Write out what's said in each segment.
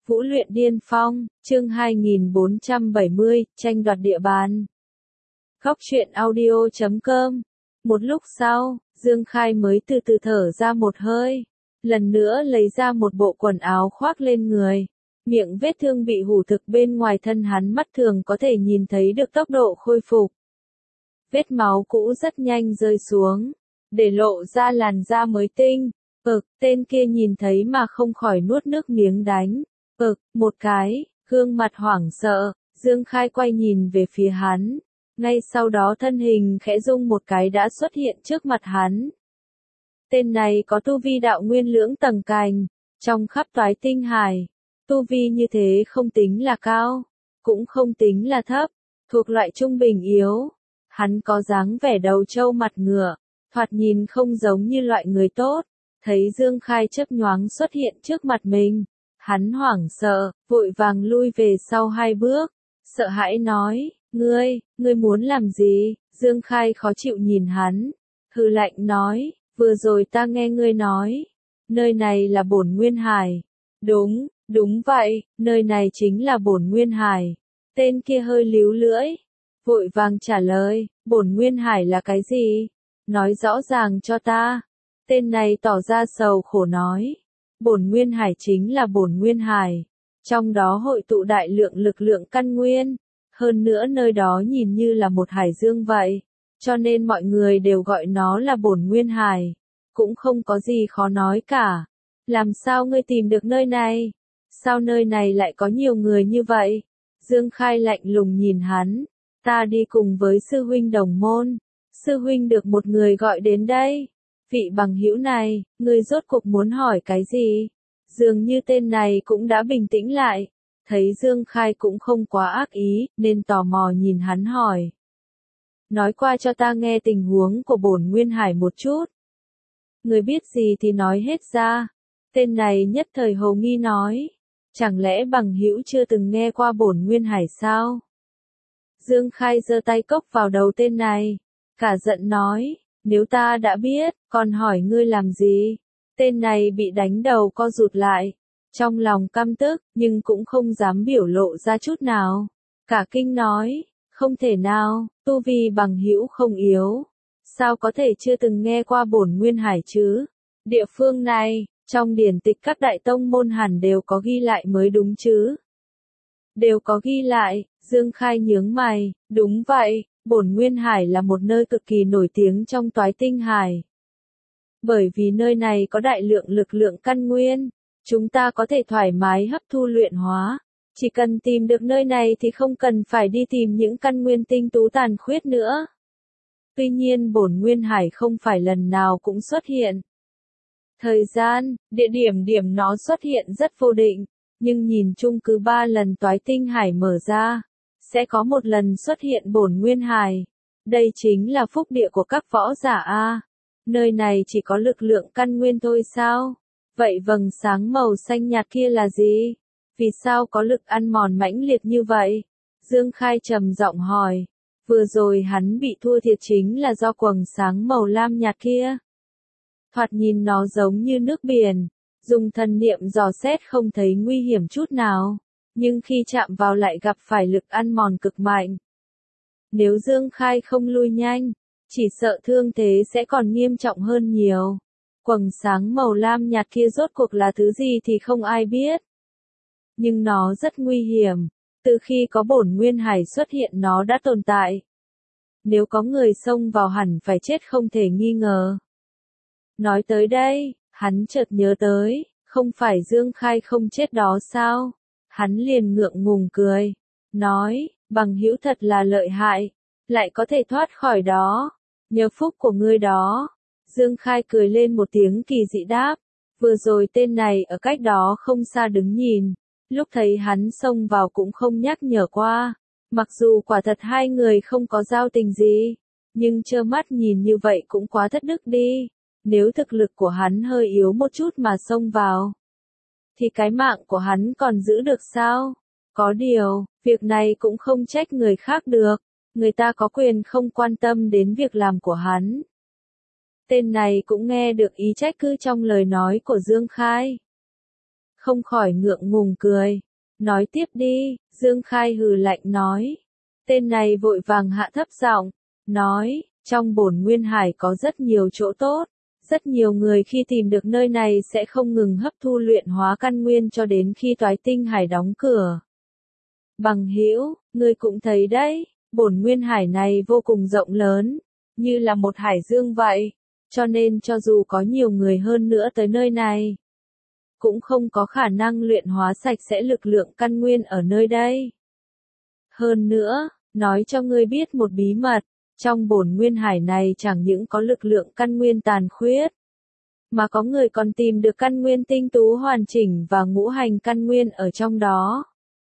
Vũ luyện điên phong, chương 2470, tranh đoạt địa bàn. Góc truyện audio.com. Một lúc sau, Dương Khai mới từ từ thở ra một hơi. Lần nữa lấy ra một bộ quần áo khoác lên người. Miệng vết thương bị hủ thực bên ngoài thân hắn mắt thường có thể nhìn thấy được tốc độ khôi phục. Vết máu cũ rất nhanh rơi xuống, để lộ ra làn da mới tinh. Tên kia nhìn thấy mà không khỏi nuốt nước miếng đánh. Một cái, gương mặt hoảng sợ, Dương Khai quay nhìn về phía hắn. Ngay sau đó thân hình khẽ rung một cái đã xuất hiện trước mặt hắn. Tên này có tu vi đạo nguyên lưỡng tầng cành, trong khắp toái tinh hải. Tu vi như thế không tính là cao, cũng không tính là thấp, thuộc loại trung bình yếu. Hắn có dáng vẻ đầu trâu mặt ngựa, thoạt nhìn không giống như loại người tốt. Thấy Dương Khai chớp nhoáng xuất hiện trước mặt mình, hắn hoảng sợ, vội vàng lui về sau 2 bước, sợ hãi nói, ngươi muốn làm gì? Dương Khai khó chịu nhìn hắn, hừ lạnh nói, vừa rồi ta nghe ngươi nói, nơi này là Bổn Nguyên Hải. Đúng vậy, nơi này chính là Bổn Nguyên Hải. Tên kia hơi líu lưỡi, vội vàng trả lời, Bổn Nguyên Hải là cái gì? Nói rõ ràng cho ta. Tên này tỏ ra sầu khổ nói, Bổn Nguyên Hải chính là Bổn Nguyên Hải, trong đó hội tụ đại lượng lực lượng căn nguyên, hơn nữa nơi đó nhìn như là một hải dương vậy, cho nên mọi người đều gọi nó là Bổn Nguyên Hải, cũng không có gì khó nói cả. Làm sao ngươi tìm được nơi này? Sao nơi này lại có nhiều người như vậy? Dương Khai lạnh lùng nhìn hắn, ta đi cùng với sư huynh đồng môn, sư huynh được một người gọi đến đây. Vị bằng hữu này, ngươi rốt cuộc muốn hỏi cái gì? Dường như tên này cũng đã bình tĩnh lại, thấy Dương Khai cũng không quá ác ý, nên tò mò nhìn hắn hỏi. Nói qua cho ta nghe tình huống của Bổn Nguyên Hải một chút. Ngươi biết gì thì nói hết ra. Tên này nhất thời hồ nghi nói, chẳng lẽ bằng hữu chưa từng nghe qua Bổn Nguyên Hải sao? Dương Khai giơ tay cốc vào đầu tên này, cả giận nói, nếu ta đã biết, còn hỏi ngươi làm gì? Tên này bị đánh đầu co rụt lại, trong lòng căm tức, nhưng cũng không dám biểu lộ ra chút nào. Cả kinh nói, không thể nào, tu vi bằng hữu không yếu, sao có thể chưa từng nghe qua Bổn Nguyên Hải chứ? Địa phương này, trong điển tịch các đại tông môn hẳn đều có ghi lại mới đúng chứ? Đều có ghi lại, Dương Khai nhướng mày, đúng vậy. Bổn Nguyên Hải là một nơi cực kỳ nổi tiếng trong toái tinh hải. Bởi vì nơi này có đại lượng lực lượng căn nguyên, chúng ta có thể thoải mái hấp thu luyện hóa. Chỉ cần tìm được nơi này thì không cần phải đi tìm những căn nguyên tinh tú tàn khuyết nữa. Tuy nhiên Bổn Nguyên Hải không phải lần nào cũng xuất hiện. Thời gian, địa điểm nó xuất hiện rất vô định, nhưng nhìn chung cứ 3 lần toái tinh hải mở ra, sẽ có một lần xuất hiện Bổn Nguyên Hải. Đây chính là phúc địa của các võ giả a. Nơi này chỉ có lực lượng căn nguyên thôi sao? Vậy vầng sáng màu xanh nhạt kia là gì? Vì sao có lực ăn mòn mãnh liệt như vậy? Dương Khai trầm giọng hỏi. Vừa rồi hắn bị thua thiệt chính là do quầng sáng màu lam nhạt kia. Thoạt nhìn nó giống như nước biển, dùng thần niệm dò xét không thấy nguy hiểm chút nào. Nhưng khi chạm vào lại gặp phải lực ăn mòn cực mạnh. Nếu Dương Khai không lui nhanh, chỉ sợ thương thế sẽ còn nghiêm trọng hơn nhiều. Quầng sáng màu lam nhạt kia rốt cuộc là thứ gì thì không ai biết. Nhưng nó rất nguy hiểm, từ khi có Bổn Nguyên Hải xuất hiện nó đã tồn tại. Nếu có người xông vào hẳn phải chết không thể nghi ngờ. Nói tới đây, hắn chợt nhớ tới, không phải Dương Khai không chết đó sao? Hắn liền ngượng ngùng cười, nói, bằng hữu thật là lợi hại, lại có thể thoát khỏi đó, nhờ phúc của ngươi đó. Dương Khai cười lên một tiếng kỳ dị đáp, vừa rồi tên này ở cách đó không xa đứng nhìn, lúc thấy hắn xông vào cũng không nhắc nhở qua, mặc dù quả thật hai người không có giao tình gì, nhưng trơ mắt nhìn như vậy cũng quá thất đức đi, nếu thực lực của hắn hơi yếu một chút mà xông vào. Thì cái mạng của hắn còn giữ được sao? Có điều, việc này cũng không trách người khác được, người ta có quyền không quan tâm đến việc làm của hắn. Tên này cũng nghe được ý trách cứ trong lời nói của Dương Khai. không khỏi ngượng ngùng cười. Nói tiếp đi, Dương Khai hừ lạnh nói. Tên này vội vàng hạ thấp giọng, nói, trong bổn nguyên hải có rất nhiều chỗ tốt. Rất nhiều người khi tìm được nơi này sẽ không ngừng hấp thu luyện hóa căn nguyên cho đến khi toái tinh hải đóng cửa. Bằng hữu, ngươi cũng thấy đấy, bổn nguyên hải này vô cùng rộng lớn, như là một hải dương vậy, cho nên cho dù có nhiều người hơn nữa tới nơi này, cũng không có khả năng luyện hóa sạch sẽ lực lượng căn nguyên ở nơi đây. Hơn nữa, nói cho ngươi biết một bí mật, trong bổn nguyên hải này chẳng những có lực lượng căn nguyên tàn khuyết, mà có người còn tìm được căn nguyên tinh tú hoàn chỉnh và ngũ hành căn nguyên ở trong đó.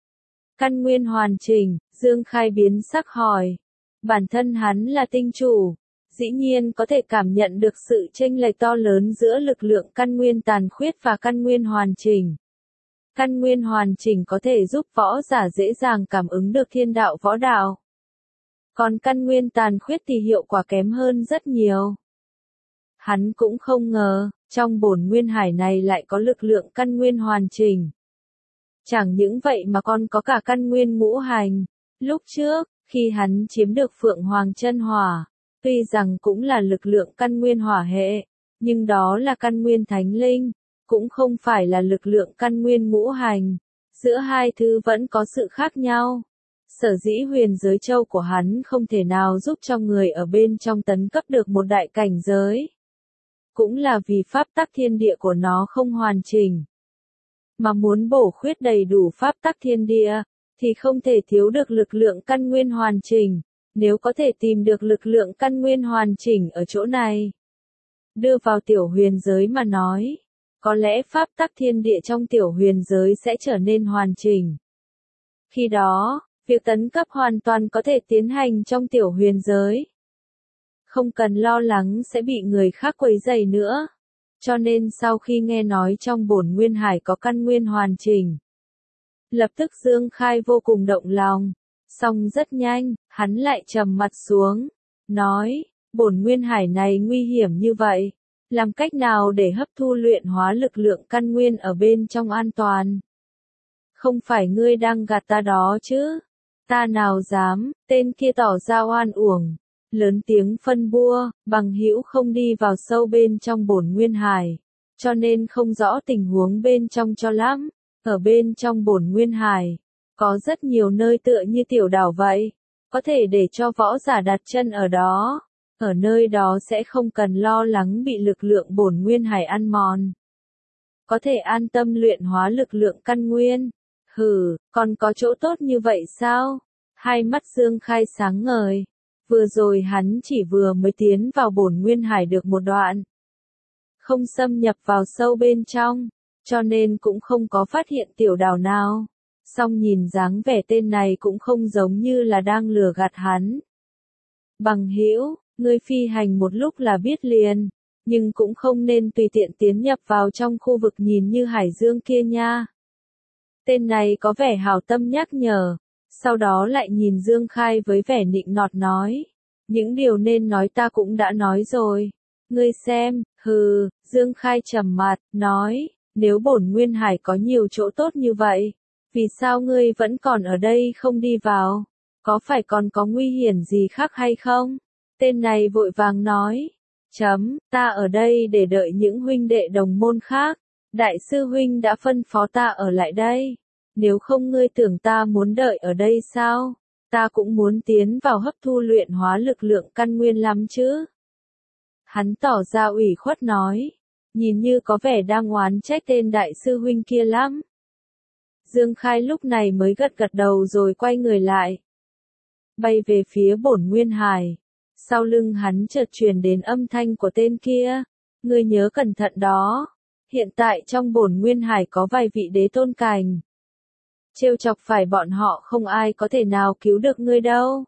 Căn nguyên hoàn chỉnh, Dương Khai biến sắc hỏi. Bản thân hắn là tinh chủ, dĩ nhiên có thể cảm nhận được sự chênh lệch to lớn giữa lực lượng căn nguyên tàn khuyết và căn nguyên hoàn chỉnh. Căn nguyên hoàn chỉnh có thể giúp võ giả dễ dàng cảm ứng được thiên đạo võ đạo. Còn căn nguyên tàn khuyết thì hiệu quả kém hơn rất nhiều. Hắn cũng không ngờ, trong bổn nguyên hải này lại có lực lượng căn nguyên hoàn chỉnh. Chẳng những vậy mà còn có cả căn nguyên ngũ hành. Lúc trước, khi hắn chiếm được Phượng Hoàng chân hỏa, tuy rằng cũng là lực lượng căn nguyên hỏa hệ, nhưng đó là căn nguyên thánh linh, cũng không phải là lực lượng căn nguyên ngũ hành. Giữa hai thứ vẫn có sự khác nhau. Sở dĩ huyền giới châu của hắn không thể nào giúp cho người ở bên trong tấn cấp được một đại cảnh giới. Cũng là vì pháp tắc thiên địa của nó không hoàn chỉnh. Mà muốn bổ khuyết đầy đủ pháp tắc thiên địa, thì không thể thiếu được lực lượng căn nguyên hoàn chỉnh. Nếu có thể tìm được lực lượng căn nguyên hoàn chỉnh ở chỗ này, đưa vào tiểu huyền giới mà nói, có lẽ pháp tắc thiên địa trong tiểu huyền giới sẽ trở nên hoàn chỉnh. Khi đó, việc tấn cấp hoàn toàn có thể tiến hành trong tiểu huyền giới. Không cần lo lắng sẽ bị người khác quấy rầy nữa. Cho nên sau khi nghe nói trong bổn nguyên hải có căn nguyên hoàn chỉnh, lập tức Dương Khai vô cùng động lòng. Song rất nhanh, hắn lại trầm mặt xuống, nói, bổn nguyên hải này nguy hiểm như vậy, làm cách nào để hấp thu luyện hóa lực lượng căn nguyên ở bên trong an toàn? Không phải ngươi đang gạt ta đó chứ? Ta nào dám, tên kia tỏ ra oan uổng, lớn tiếng phân bua, bằng hữu không đi vào sâu bên trong bổn nguyên hải, cho nên không rõ tình huống bên trong cho lắm. Ở bên trong bổn nguyên hải, có rất nhiều nơi tựa như tiểu đảo vậy, có thể để cho võ giả đặt chân ở đó. Ở nơi đó sẽ không cần lo lắng bị lực lượng bổn nguyên hải ăn mòn. Có thể an tâm luyện hóa lực lượng căn nguyên. Hừ, còn có chỗ tốt như vậy sao? Hai mắt Dương Khai sáng ngời. Vừa rồi hắn chỉ vừa mới tiến vào bổn nguyên hải được một đoạn. Không xâm nhập vào sâu bên trong, cho nên cũng không có phát hiện tiểu đảo nào. Song nhìn dáng vẻ tên này cũng không giống như là đang lừa gạt hắn. Bằng hữu, ngươi phi hành một lúc là biết liền, nhưng cũng không nên tùy tiện tiến nhập vào trong khu vực nhìn như hải dương kia nha. Tên này có vẻ hảo tâm nhắc nhở, sau đó lại nhìn Dương Khai với vẻ nịnh nọt nói, những điều nên nói ta cũng đã nói rồi, ngươi xem. Hừ, Dương Khai trầm mặt, nói, nếu bổn nguyên hải có nhiều chỗ tốt như vậy, vì sao ngươi vẫn còn ở đây không đi vào? Có phải còn có nguy hiểm gì khác hay không? Tên này vội vàng nói, ta ở đây để đợi những huynh đệ đồng môn khác, đại sư huynh đã phân phó ta ở lại đây, nếu không ngươi tưởng ta muốn đợi ở đây sao? Ta cũng muốn tiến vào hấp thu luyện hóa lực lượng căn nguyên lắm chứ. Hắn tỏ ra ủy khuất nói, nhìn như có vẻ đang oán trách tên đại sư huynh kia lắm. Dương Khai lúc này mới gật gật đầu rồi quay người lại, bay về phía bổn nguyên hải. Sau lưng hắn chợt truyền đến âm thanh của tên kia, ngươi nhớ cẩn thận đó, hiện tại trong bổn nguyên hải có vài vị đế tôn cảnh. Trêu chọc phải bọn họ không ai có thể nào cứu được ngươi đâu.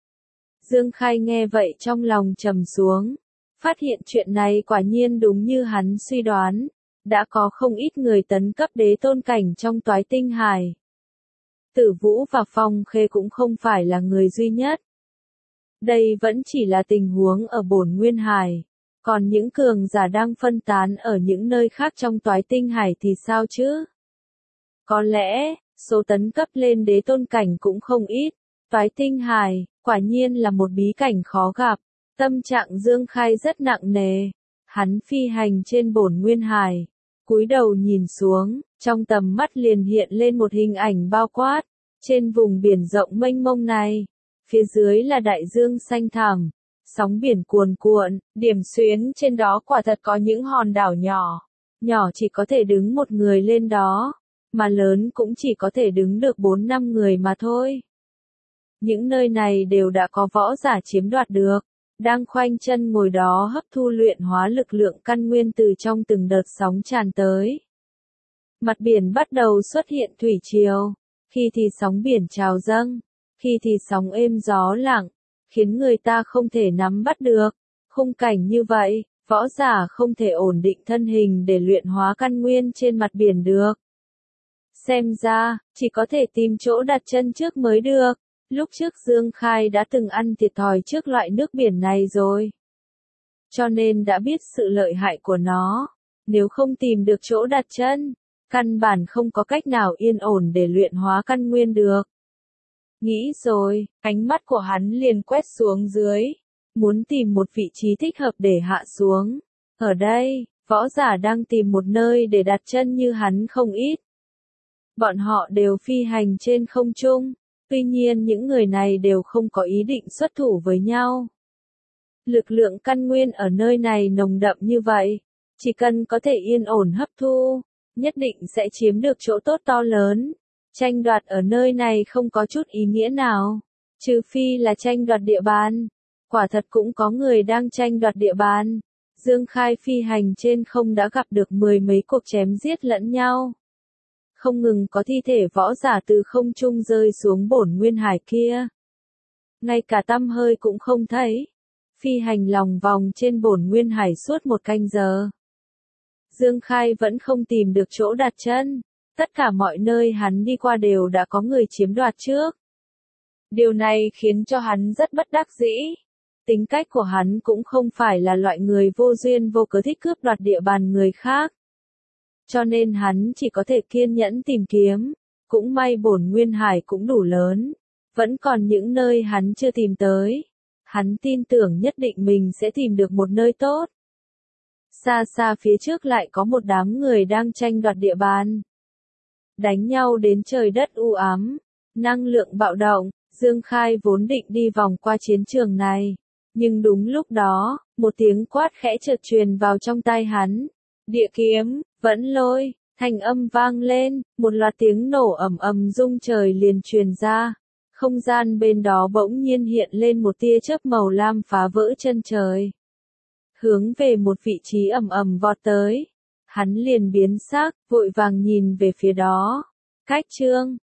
Dương Khai nghe vậy trong lòng trầm xuống, phát hiện chuyện này quả nhiên đúng như hắn suy đoán, đã có không ít người tấn cấp đế tôn cảnh trong toái tinh hải. Tử Vũ và Phong Khê cũng không phải là người duy nhất. Đây vẫn chỉ là tình huống ở bổn nguyên hải, còn những cường giả đang phân tán ở những nơi khác trong toái tinh hải thì sao chứ? Có lẽ, số tấn cấp lên đế tôn cảnh cũng không ít. Toái tinh hải, quả nhiên là một bí cảnh khó gặp. Tâm trạng Dương Khai rất nặng nề. Hắn phi hành trên bổn nguyên hải. Cúi đầu nhìn xuống, trong tầm mắt liền hiện lên một hình ảnh bao quát. Trên vùng biển rộng mênh mông này, phía dưới là đại dương xanh thẳm, sóng biển cuồn cuộn, điểm xuyến trên đó quả thật có những hòn đảo nhỏ. Nhỏ chỉ có thể đứng một người lên đó, mà lớn cũng chỉ có thể đứng được 4-5 người mà thôi. Những nơi này đều đã có võ giả chiếm đoạt được, đang khoanh chân ngồi đó hấp thu luyện hóa lực lượng căn nguyên từ trong từng đợt sóng tràn tới. Mặt biển bắt đầu xuất hiện thủy triều, khi thì sóng biển trào dâng, khi thì sóng êm gió lặng, khiến người ta không thể nắm bắt được. Khung cảnh như vậy, võ giả không thể ổn định thân hình để luyện hóa căn nguyên trên mặt biển được. Xem ra, chỉ có thể tìm chỗ đặt chân trước mới được. Lúc trước Dương Khai đã từng ăn thiệt thòi trước loại nước biển này rồi. Cho nên đã biết sự lợi hại của nó. Nếu không tìm được chỗ đặt chân, căn bản không có cách nào yên ổn để luyện hóa căn nguyên được. Nghĩ rồi, ánh mắt của hắn liền quét xuống dưới, muốn tìm một vị trí thích hợp để hạ xuống. Ở đây, võ giả đang tìm một nơi để đặt chân như hắn không ít. Bọn họ đều phi hành trên không trung, tuy nhiên những người này đều không có ý định xuất thủ với nhau. Lực lượng căn nguyên ở nơi này nồng đậm như vậy, chỉ cần có thể yên ổn hấp thu, nhất định sẽ chiếm được chỗ tốt to lớn. Tranh đoạt ở nơi này không có chút ý nghĩa nào, trừ phi là tranh đoạt địa bàn. Quả thật cũng có người đang tranh đoạt địa bàn. Dương Khai phi hành trên không đã gặp được 10 mấy cuộc chém giết lẫn nhau. Không ngừng có thi thể võ giả từ không trung rơi xuống bổn nguyên hải kia. Ngay cả tăm hơi cũng không thấy. Phi hành lòng vòng trên bổn nguyên hải suốt 1 canh giờ. Dương Khai vẫn không tìm được chỗ đặt chân. Tất cả mọi nơi hắn đi qua đều đã có người chiếm đoạt trước. Điều này khiến cho hắn rất bất đắc dĩ. Tính cách của hắn cũng không phải là loại người vô duyên vô cớ thích cướp đoạt địa bàn người khác. Cho nên hắn chỉ có thể kiên nhẫn tìm kiếm. Cũng may bổn nguyên hải cũng đủ lớn. Vẫn còn những nơi hắn chưa tìm tới. Hắn tin tưởng nhất định mình sẽ tìm được một nơi tốt. Xa xa phía trước lại có một đám người đang tranh đoạt địa bàn. Đánh nhau đến trời đất u ám, năng lượng bạo động, Dương Khai vốn định đi vòng qua chiến trường này. Nhưng đúng lúc đó, một tiếng quát khẽ chợt truyền vào trong tai hắn. Địa kiếm, vẫn lôi, thanh âm vang lên, một loạt tiếng nổ ầm ầm rung trời liền truyền ra. Không gian bên đó bỗng nhiên hiện lên một tia chớp màu lam phá vỡ chân trời. Hướng về một vị trí ầm ầm vọt tới. Hắn liền biến sắc, vội vàng nhìn về phía đó. Cách chương